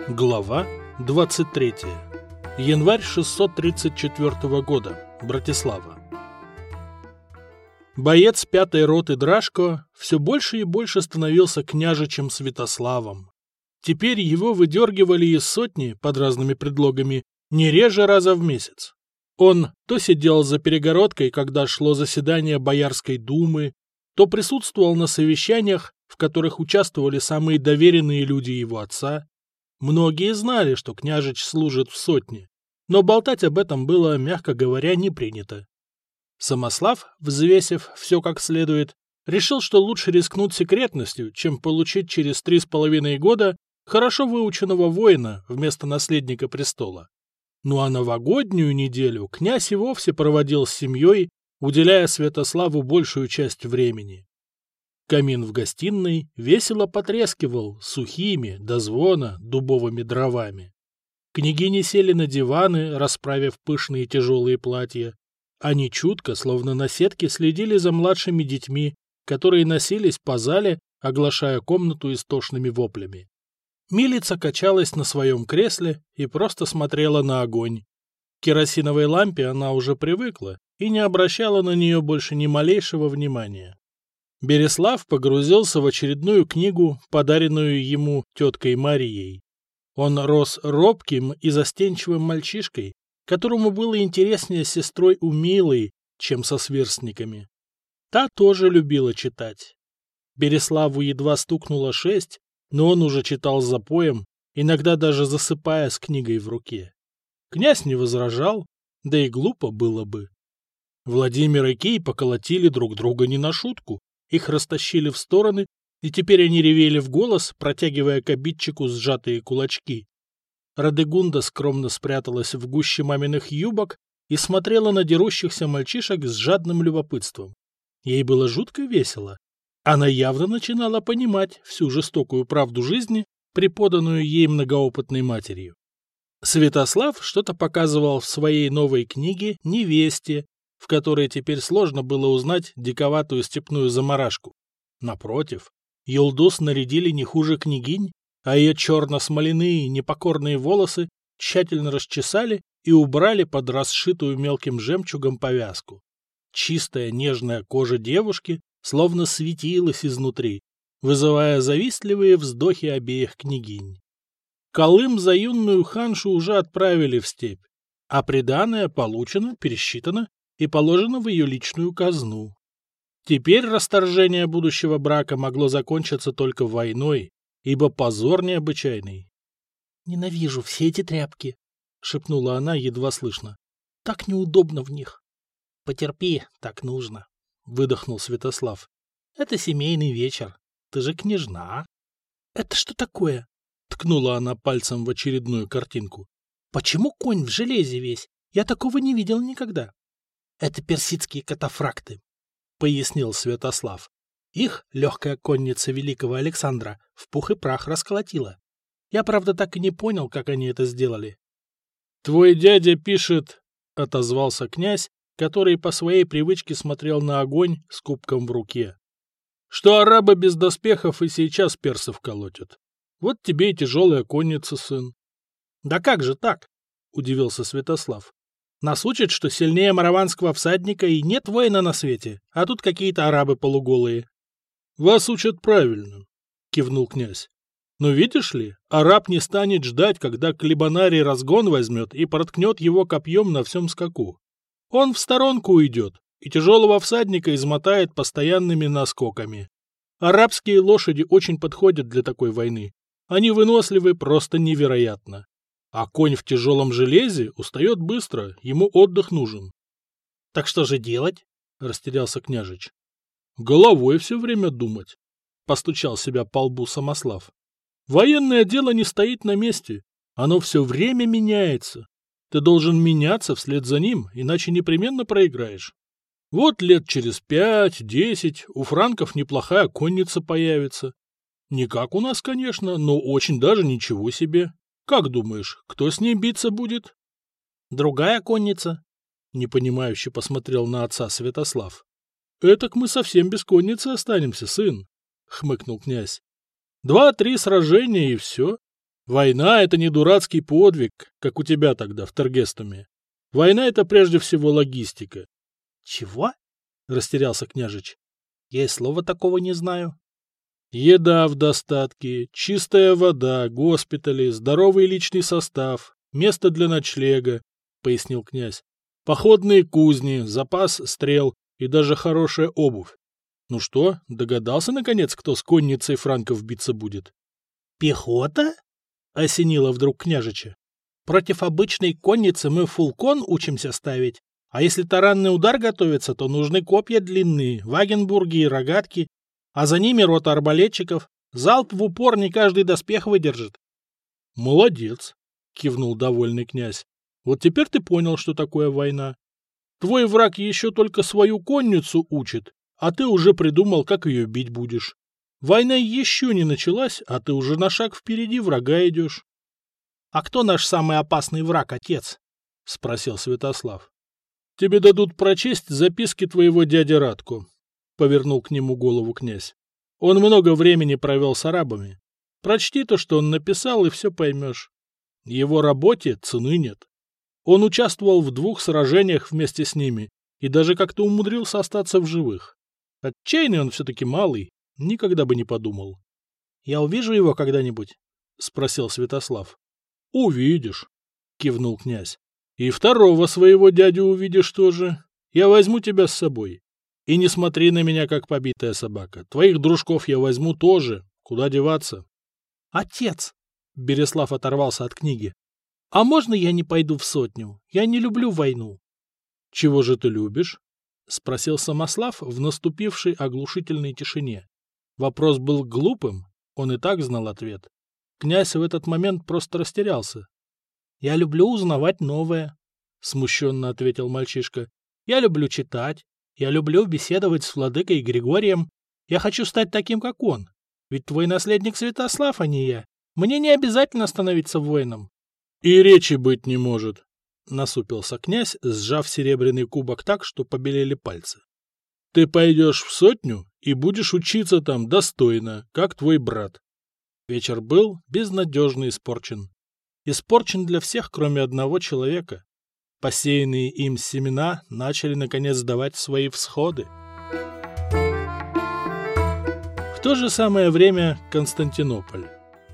Глава 23. Январь 634 года. Братислава. Боец 5-й роты Драшко все больше и больше становился княжичем Святославом. Теперь его выдергивали из сотни под разными предлогами не реже раза в месяц. Он то сидел за перегородкой, когда шло заседание Боярской думы, то присутствовал на совещаниях, в которых участвовали самые доверенные люди его отца. Многие знали, что княжич служит в сотне, но болтать об этом было, мягко говоря, не принято. Самослав, взвесив все как следует, решил, что лучше рискнуть секретностью, чем получить через 3,5 года хорошо выученного воина вместо наследника престола. Ну а новогоднюю неделю князь и вовсе проводил с семьей, уделяя Святославу большую часть времени. Камин в гостиной весело потрескивал сухими до звона дубовыми дровами. Княгини сели на диваны, расправив пышные тяжелые платья. Они чутко, словно на сетке, следили за младшими детьми, которые носились по зале, оглашая комнату истошными воплями. Милица качалась на своем кресле и просто смотрела на огонь. К керосиновой лампе она уже привыкла и не обращала на нее больше ни малейшего внимания. Береслав погрузился в очередную книгу, подаренную ему теткой Марией. Он рос робким и застенчивым мальчишкой, которому было интереснее с сестрой Умилой, чем со сверстниками. Та тоже любила читать. Береславу едва стукнуло 6, но он уже читал запоем, иногда даже засыпая с книгой в руке. Князь не возражал, да и глупо было бы. Владимир и Кий поколотили друг друга не на шутку. Их растащили в стороны, и теперь они ревели в голос, протягивая к обидчику сжатые кулачки. Радегунда скромно спряталась в гуще маминых юбок и смотрела на дерущихся мальчишек с жадным любопытством. Ей было жутко весело. Она явно начинала понимать всю жестокую правду жизни, преподанную ей многоопытной матерью. Святослав что-то показывал в своей новой книге «Невесте», в которой теперь сложно было узнать диковатую степную заморашку. Напротив, Юлдус нарядили не хуже княгинь, а ее черно-смоляные непокорные волосы тщательно расчесали и убрали под расшитую мелким жемчугом повязку. Чистая нежная кожа девушки словно светилась изнутри, вызывая завистливые вздохи обеих княгинь. Колым за юную ханшу уже отправили в степь, а приданое получено, пересчитано и положено в ее личную казну. Теперь расторжение будущего брака могло закончиться только войной, ибо позор необычайный. — Ненавижу все эти тряпки, — шепнула она едва слышно. — Так неудобно в них. — Потерпи, так нужно, — выдохнул Святослав. — Это семейный вечер. Ты же княжна. — Это что такое? — ткнула она пальцем в очередную картинку. — Почему конь в железе весь? Я такого не видел никогда. — Это персидские катафракты, — пояснил Святослав. Их легкая конница великого Александра в пух и прах расколотила. Я, правда, так и не понял, как они это сделали. — Твой дядя пишет, — отозвался князь, который по своей привычке смотрел на огонь с кубком в руке, — что арабы без доспехов и сейчас персов колотят. Вот тебе и тяжелая конница, сын. — Да как же так? — удивился Святослав. Нас учат, что сильнее мараванского всадника и нет воина на свете, а тут какие-то арабы полуголые. — Вас учат правильно, — кивнул князь. Но видишь ли, араб не станет ждать, когда клебанарий разгон возьмет и проткнет его копьем на всем скаку. Он в сторонку уйдет и тяжелого всадника измотает постоянными наскоками. Арабские лошади очень подходят для такой войны. Они выносливы просто невероятно. А конь в тяжелом железе устает быстро, ему отдых нужен. — Так что же делать? — растерялся княжич. — Головой все время думать, — постучал себя по лбу Самослав. — Военное дело не стоит на месте, оно все время меняется. Ты должен меняться вслед за ним, иначе непременно проиграешь. Вот лет через 5-10 у франков неплохая конница появится. Не как у нас, конечно, но очень даже ничего себе. Как думаешь, кто с ней биться будет? — Другая конница, — непонимающе посмотрел на отца Святослав. — Этак мы совсем без конницы останемся, сын, — хмыкнул князь. 2-3 сражения и все. Война — это не дурацкий подвиг, как у тебя тогда в Тергестуме. Война — это прежде всего логистика. — Чего? — растерялся княжич. — Я и слова такого не знаю. Еда в достатке, чистая вода, госпитали, здоровый личный состав, место для ночлега, — пояснил князь. Походные кузни, запас стрел и даже хорошая обувь. Ну что, догадался, наконец, кто с конницей франков биться будет? — Пехота? — осенило вдруг княжича. — Против обычной конницы мы фулкон учимся ставить, а если таранный удар готовится, то нужны копья длинные, вагенбурги и рогатки, а за ними рота арбалетчиков. Залп в упор не каждый доспех выдержит. — Молодец, — кивнул довольный князь. — Вот теперь ты понял, что такое война. Твой враг еще только свою конницу учит, а ты уже придумал, как ее бить будешь. Война еще не началась, а ты уже на шаг впереди врага идешь. — А кто наш самый опасный враг, отец? — спросил Святослав. — Тебе дадут прочесть записки твоего дяди Радко, — повернул к нему голову князь. Он много времени провел с арабами. Прочти то, что он написал, и все поймешь. Его работе цены нет. Он участвовал в 2 сражениях вместе с ними и даже как-то умудрился остаться в живых. Отчаянный он все-таки малый, никогда бы не подумал. — Я увижу его когда-нибудь? — спросил Святослав. — Увидишь, — кивнул князь. — И второго своего дядю увидишь тоже. Я возьму тебя с собой. И не смотри на меня, как побитая собака. Твоих дружков я возьму тоже. Куда деваться? — Отец! — Береслав оторвался от книги. — А можно я не пойду в сотню? Я не люблю войну. — Чего же ты любишь? — спросил Самослав в наступившей оглушительной тишине. Вопрос был глупым, он и так знал ответ. Князь в этот момент просто растерялся. — Я люблю узнавать новое, — смущенно ответил мальчишка. — Я люблю читать. Я люблю беседовать с владыкой Григорием. Я хочу стать таким, как он. Ведь твой наследник Святослав, а не я. Мне не обязательно становиться воином. — И речи быть не может, — насупился князь, сжав серебряный кубок так, что побелели пальцы. — Ты пойдешь в сотню и будешь учиться там достойно, как твой брат. Вечер был безнадежно испорчен. Испорчен для всех, кроме одного человека. Посеянные им семена начали, наконец, давать свои всходы. В то же самое время Константинополь.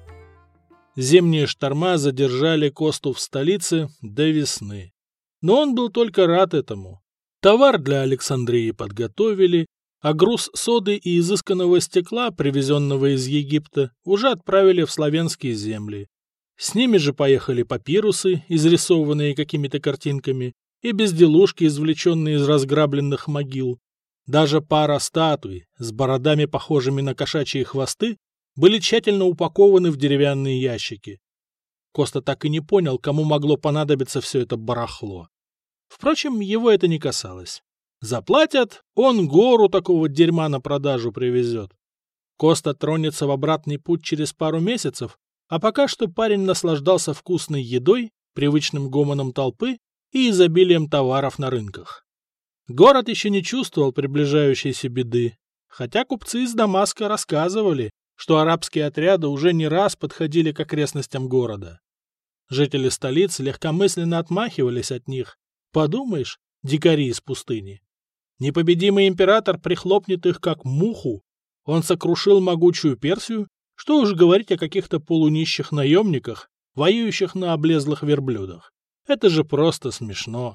Зимние шторма задержали Косту в столице до весны. Но он был только рад этому. Товар для Александрии подготовили, а груз соды и изысканного стекла, привезенного из Египта, уже отправили в славянские земли. С ними же поехали папирусы, изрисованные какими-то картинками, и безделушки, извлеченные из разграбленных могил. Даже пара статуй с бородами, похожими на кошачьи хвосты, были тщательно упакованы в деревянные ящики. Коста так и не понял, кому могло понадобиться все это барахло. Впрочем, его это не касалось. Заплатят, он гору такого дерьма на продажу привезет. Коста тронется в обратный путь через пару месяцев, а пока что парень наслаждался вкусной едой, привычным гомоном толпы и изобилием товаров на рынках. Город еще не чувствовал приближающейся беды, хотя купцы из Дамаска рассказывали, что арабские отряды уже не раз подходили к окрестностям города. Жители столицы легкомысленно отмахивались от них. Подумаешь, дикари из пустыни. Непобедимый император прихлопнет их как муху. Он сокрушил могучую Персию, что уж говорить о каких-то полунищих наемниках, воюющих на облезлых верблюдах. Это же просто смешно.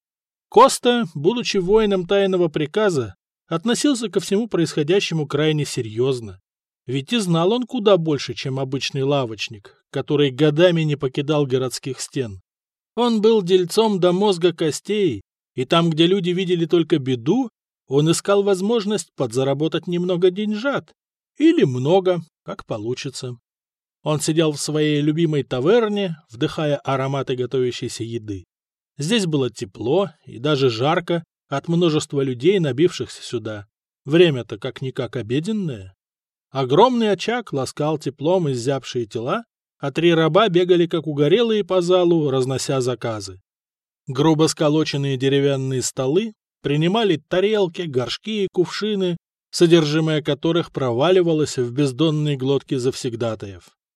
Коста, будучи воином тайного приказа, относился ко всему происходящему крайне серьезно. Ведь и знал он куда больше, чем обычный лавочник, который годами не покидал городских стен. Он был дельцом до мозга костей, и там, где люди видели только беду, он искал возможность подзаработать немного деньжат. Или много, как получится. Он сидел в своей любимой таверне, вдыхая ароматы готовящейся еды. Здесь было тепло и даже жарко от множества людей, набившихся сюда. Время-то как-никак обеденное. Огромный очаг ласкал теплом изябшие тела, а 3 раба бегали как угорелые по залу, разнося заказы. Грубо сколоченные деревянные столы принимали тарелки, горшки и кувшины, содержимое которых проваливалось в бездонные глотки завсегдатаев.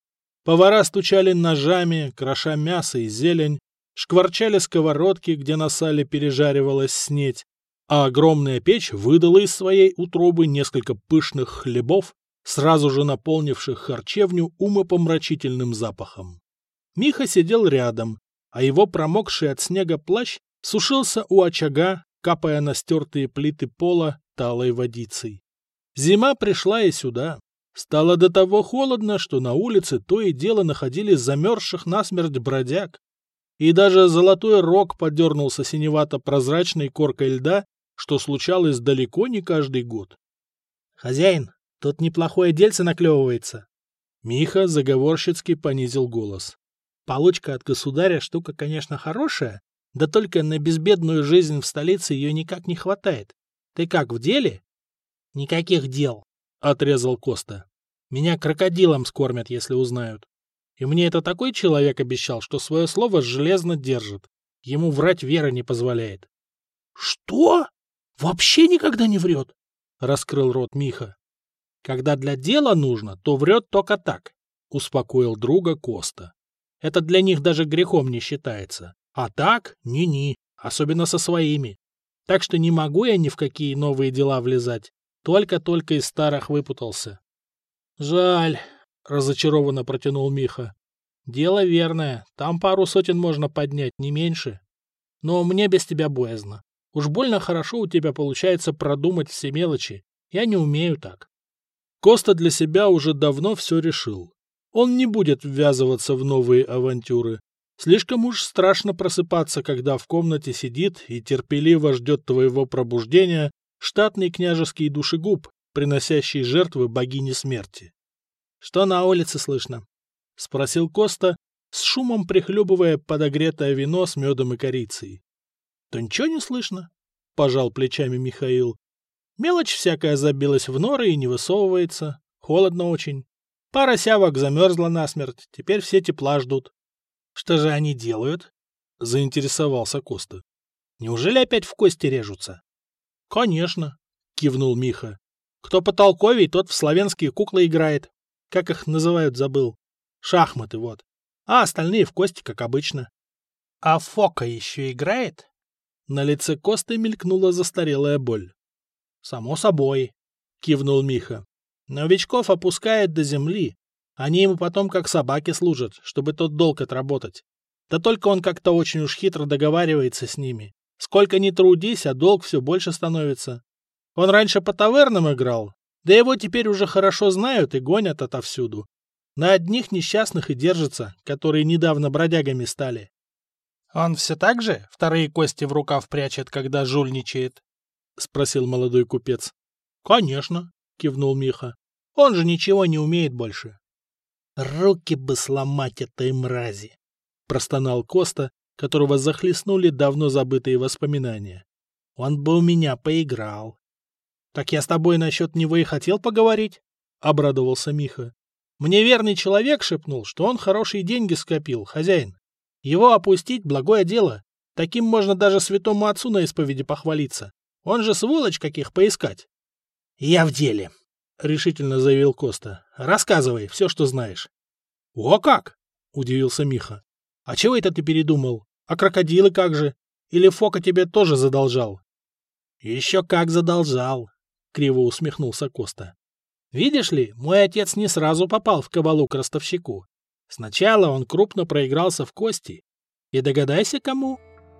Повара стучали ножами, кроша мясо и зелень, шкварчали сковородки, где на сале пережаривалась снеть, а огромная печь выдала из своей утробы несколько пышных хлебов, сразу же наполнивших харчевню умопомрачительным запахом. Миха сидел рядом, а его промокший от снега плащ сушился у очага, капая на стертые плиты пола талой водицей. Зима пришла и сюда. Стало до того холодно, что на улице то и дело находились замерзших насмерть бродяг. И даже Золотой Рог подернулся синевато-прозрачной коркой льда, что случалось далеко не каждый год. — Хозяин, тут неплохое дельце наклевывается. Миха заговорщицки понизил голос. — Получка от государя штука, конечно, хорошая, да только на безбедную жизнь в столице ее никак не хватает. Ты как, в деле? — Никаких дел, — отрезал Коста. — Меня крокодилом скормят, если узнают. И мне это такой человек обещал, что свое слово железно держит. Ему врать вера не позволяет. — Что? Вообще никогда не врет? — раскрыл рот Миха. — Когда для дела нужно, то врет только так, — успокоил друга Коста. Это для них даже грехом не считается. А так, ни-ни, особенно со своими. Так что не могу я ни в какие новые дела влезать. Только-только из старых выпутался. — Жаль, — разочарованно протянул Миха. — Дело верное, там пару сотен можно поднять, не меньше. Но мне без тебя боязно. Уж больно хорошо у тебя получается продумать все мелочи. Я не умею так. Коста для себя уже давно все решил. Он не будет ввязываться в новые авантюры. Слишком уж страшно просыпаться, когда в комнате сидит и терпеливо ждет твоего пробуждения штатный княжеский душегуб, приносящий жертвы богине смерти. — Что на улице слышно? — спросил Коста, с шумом прихлебывая подогретое вино с медом и корицей. — Да ничего не слышно, — пожал плечами Михаил. Мелочь всякая забилась в норы и не высовывается. Холодно очень. Пара сявок замерзла насмерть, теперь все тепла ждут. — Что же они делают? — заинтересовался Коста. — Неужели опять в кости режутся? — Конечно, — кивнул Миха. — Кто потолковей, тот в славянские куклы играет. Как их называют, забыл. Шахматы, вот. А остальные в кости, как обычно. — А Фока еще играет? На лице Косты мелькнула застарелая боль. — Само собой, — кивнул Миха. — Новичков опускает до земли. Они ему потом как собаки служат, чтобы тот долг отработать. Да только он как-то очень уж хитро договаривается с ними. Сколько ни трудись, а долг все больше становится. Он раньше по тавернам играл, да его теперь уже хорошо знают и гонят отовсюду. На одних несчастных и держится, которые недавно бродягами стали. — Он все так же вторые кости в рукав прячет, когда жульничает? — спросил молодой купец. — Конечно, — кивнул Миха. — Он же ничего не умеет больше. — Руки бы сломать этой мрази! — простонал Коста, которого захлестнули давно забытые воспоминания. — Он бы у меня поиграл. — Так я с тобой насчет него и хотел поговорить, — обрадовался Миха. — Мне верный человек шепнул, что он хорошие деньги скопил, хозяин. Его опустить — благое дело. Таким можно даже святому отцу на исповеди похвалиться. Он же сволочь каких поискать. — Я в деле, — решительно заявил Коста. — Рассказывай все, что знаешь. — О как! — удивился Миха. — А чего это ты передумал? А крокодилы как же? Или Фока тебе тоже задолжал? — Еще как задолжал, — криво усмехнулся Коста. — Видишь ли, мой отец не сразу попал в кабалу к ростовщику. Сначала он крупно проигрался в кости. И догадайся, кому?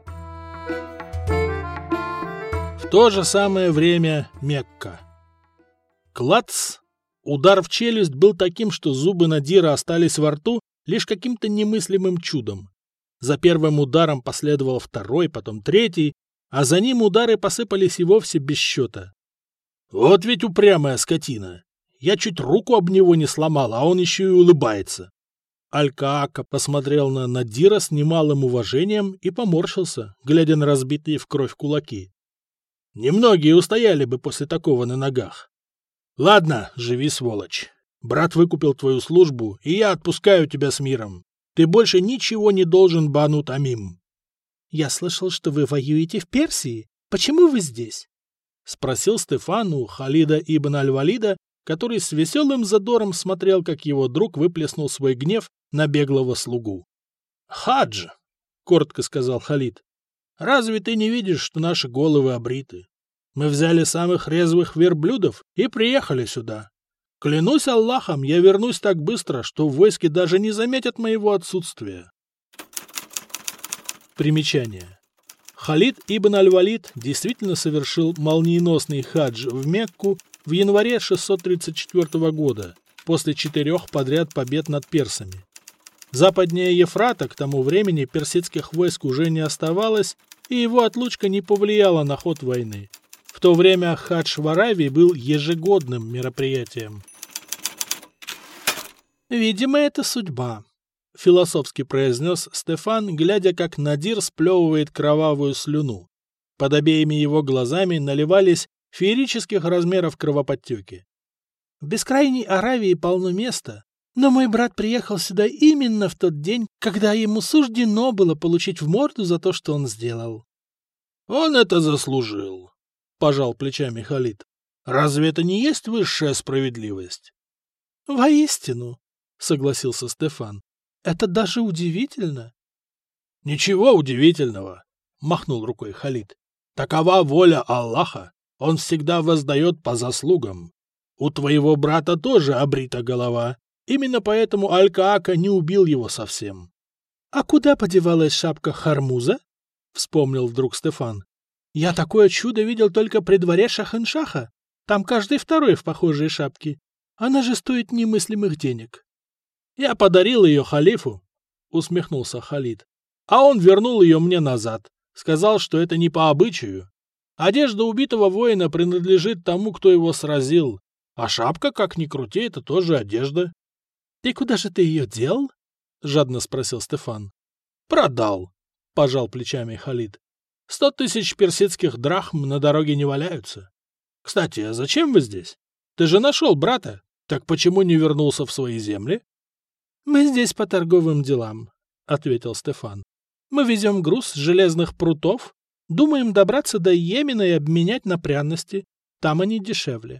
В то же самое время Мекка. Клац! Удар в челюсть был таким, что зубы Надира остались во рту лишь каким-то немыслимым чудом. За первым ударом последовал второй, потом третий, а за ним удары посыпались и вовсе без счета. Вот ведь упрямая скотина! Я чуть руку об него не сломал, а он еще и улыбается. Аль-Каака посмотрел на Надира с немалым уважением и поморщился, глядя на разбитые в кровь кулаки. Немногие устояли бы после такого на ногах. Ладно, живи, сволочь. Брат выкупил твою службу, и я отпускаю тебя с миром. Ты больше ничего не должен Бану Тамим. — Я слышал, что вы воюете в Персии. Почему вы здесь? — спросил Стефан у Халида ибн Аль-Валида, который с веселым задором смотрел, как его друг выплеснул свой гнев на беглого слугу. «Хадж!» — коротко сказал Халид. «Разве ты не видишь, что наши головы обриты? Мы взяли самых резвых верблюдов и приехали сюда. Клянусь Аллахом, я вернусь так быстро, что в войске даже не заметят моего отсутствия». Примечание. Халид ибн Аль-Валид действительно совершил молниеносный хадж в Мекку в январе 634 года, после 4 подряд побед над персами. Западнее Ефрата к тому времени персидских войск уже не оставалось, и его отлучка не повлияла на ход войны. В то время хадж в Аравии был ежегодным мероприятием. «Видимо, это судьба», — философски произнес Стефан, глядя, как Надир сплевывает кровавую слюну. Под обеими его глазами наливались феерических размеров кровоподтеки. «В бескрайней Аравии полно места, но мой брат приехал сюда именно в тот день, когда ему суждено было получить в морду за то, что он сделал». «Он это заслужил», — пожал плечами Халид. «Разве это не есть высшая справедливость?» «Воистину», — согласился Стефан. «Это даже удивительно». «Ничего удивительного», — махнул рукой Халид. «Такова воля Аллаха. Он всегда воздает по заслугам. У твоего брата тоже обрита голова. Именно поэтому Аль-Каака не убил его совсем». «А куда подевалась шапка Хармуза?» — вспомнил вдруг Стефан. «Я такое чудо видел только при дворе Шахиншаха. Там каждый второй в похожей шапке. Она же стоит немыслимых денег». «Я подарил ее халифу», — усмехнулся Халид. «А он вернул ее мне назад. Сказал, что это не по обычаю. Одежда убитого воина принадлежит тому, кто его сразил. А шапка, как ни крути, это тоже одежда». «И куда же ты ее дел?» — жадно спросил Стефан. «Продал», — пожал плечами Халид. 100 000 персидских драхм на дороге не валяются. Кстати, а зачем вы здесь? Ты же нашел брата. Так почему не вернулся в свои земли?» «Мы здесь по торговым делам», — ответил Стефан. «Мы везем груз с железных прутов, думаем добраться до Йемена и обменять на пряности. Там они дешевле».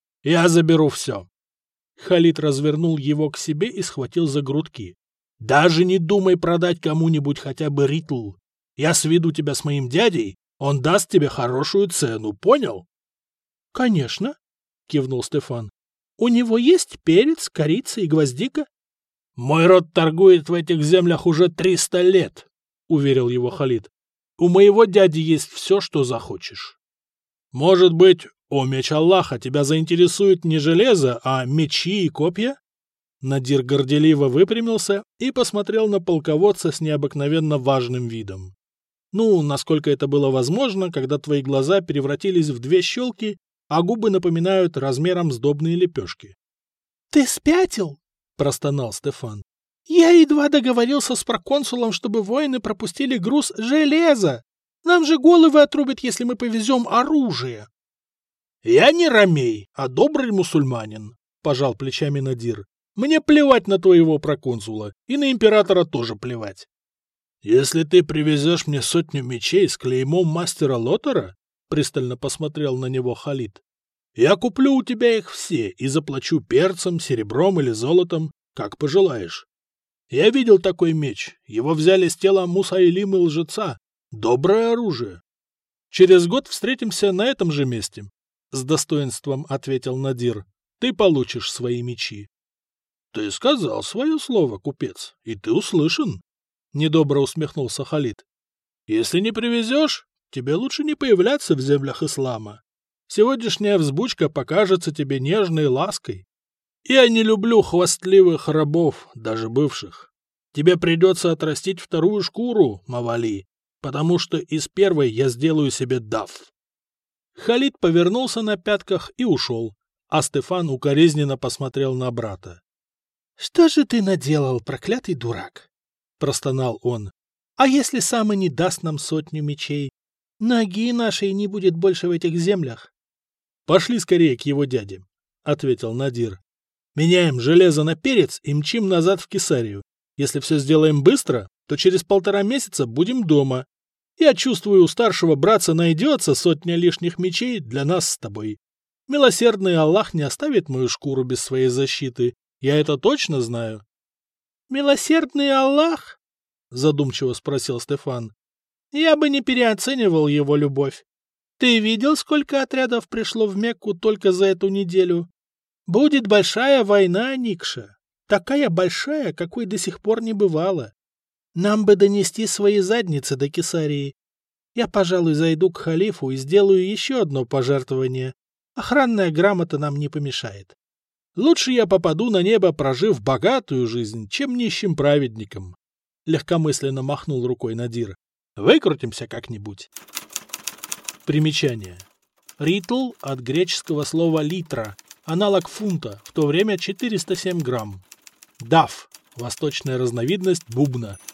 «Я заберу все». Халид развернул его к себе и схватил за грудки. «Даже не думай продать кому-нибудь хотя бы ритл. Я сведу тебя с моим дядей, он даст тебе хорошую цену, понял?» «Конечно», — кивнул Стефан. «У него есть перец, корица и гвоздика». «Мой род торгует в этих землях уже 300 лет», — уверил его Халид. «У моего дяди есть все, что захочешь». «Может быть, о меч Аллаха, тебя заинтересует не железо, а мечи и копья?» Надир горделиво выпрямился и посмотрел на полководца с необыкновенно важным видом. Ну, насколько это было возможно, когда твои глаза превратились в 2 щелки, а губы напоминают размером сдобные лепешки. «Ты спятил?» — простонал Стефан. «Я едва договорился с проконсулом, чтобы воины пропустили груз железа. Нам же головы отрубят, если мы повезем оружие». «Я не ромей, а добрый мусульманин», — пожал плечами Надир. «Мне плевать на твоего проконсула, и на императора тоже плевать». «Если ты привезешь мне 100 мечей с клеймом мастера Лотера», — пристально посмотрел на него Халид, «я куплю у тебя их все и заплачу перцем, серебром или золотом, как пожелаешь. Я видел такой меч, его взяли с тела Мусайлимы лжеца. Доброе оружие». «Через год встретимся на этом же месте», — с достоинством ответил Надир. «Ты получишь свои мечи». «Ты сказал свое слово, купец, и ты услышан», — недобро усмехнулся Халид. «Если не привезешь, тебе лучше не появляться в землях ислама. Сегодняшняя взбучка покажется тебе нежной лаской. Я не люблю хвастливых рабов, даже бывших. Тебе придется отрастить 2-ю шкуру, Мавали, потому что из первой я сделаю себе даф». Халид повернулся на пятках и ушел, а Стефан укоризненно посмотрел на брата. «Что же ты наделал, проклятый дурак?» — простонал он. «А если сам и не даст нам 100 мечей? Ноги нашей не будет больше в этих землях». «Пошли скорее к его дяде», — ответил Надир. «Меняем железо на перец и мчим назад в Кесарию. Если все сделаем быстро, то через 1,5 месяца будем дома. Я чувствую, у старшего братца найдется 100 лишних мечей для нас с тобой». Милосердный Аллах не оставит мою шкуру без своей защиты. Я это точно знаю. Милосердный Аллах? Задумчиво спросил Стефан. Я бы не переоценивал его любовь. Ты видел, сколько отрядов пришло в Мекку только за эту неделю? Будет большая война, Никша. Такая большая, какой до сих пор не бывало. Нам бы донести свои задницы до Кесарии. Я, пожалуй, зайду к халифу и сделаю еще одно пожертвование. Охранная грамота нам не помешает. Лучше я попаду на небо, прожив богатую жизнь, чем нищим праведником. Легкомысленно махнул рукой Надир. Выкрутимся как-нибудь. Примечание. Ритл от греческого слова литра, аналог фунта, в то время 407 грамм. Даф – восточная разновидность бубна.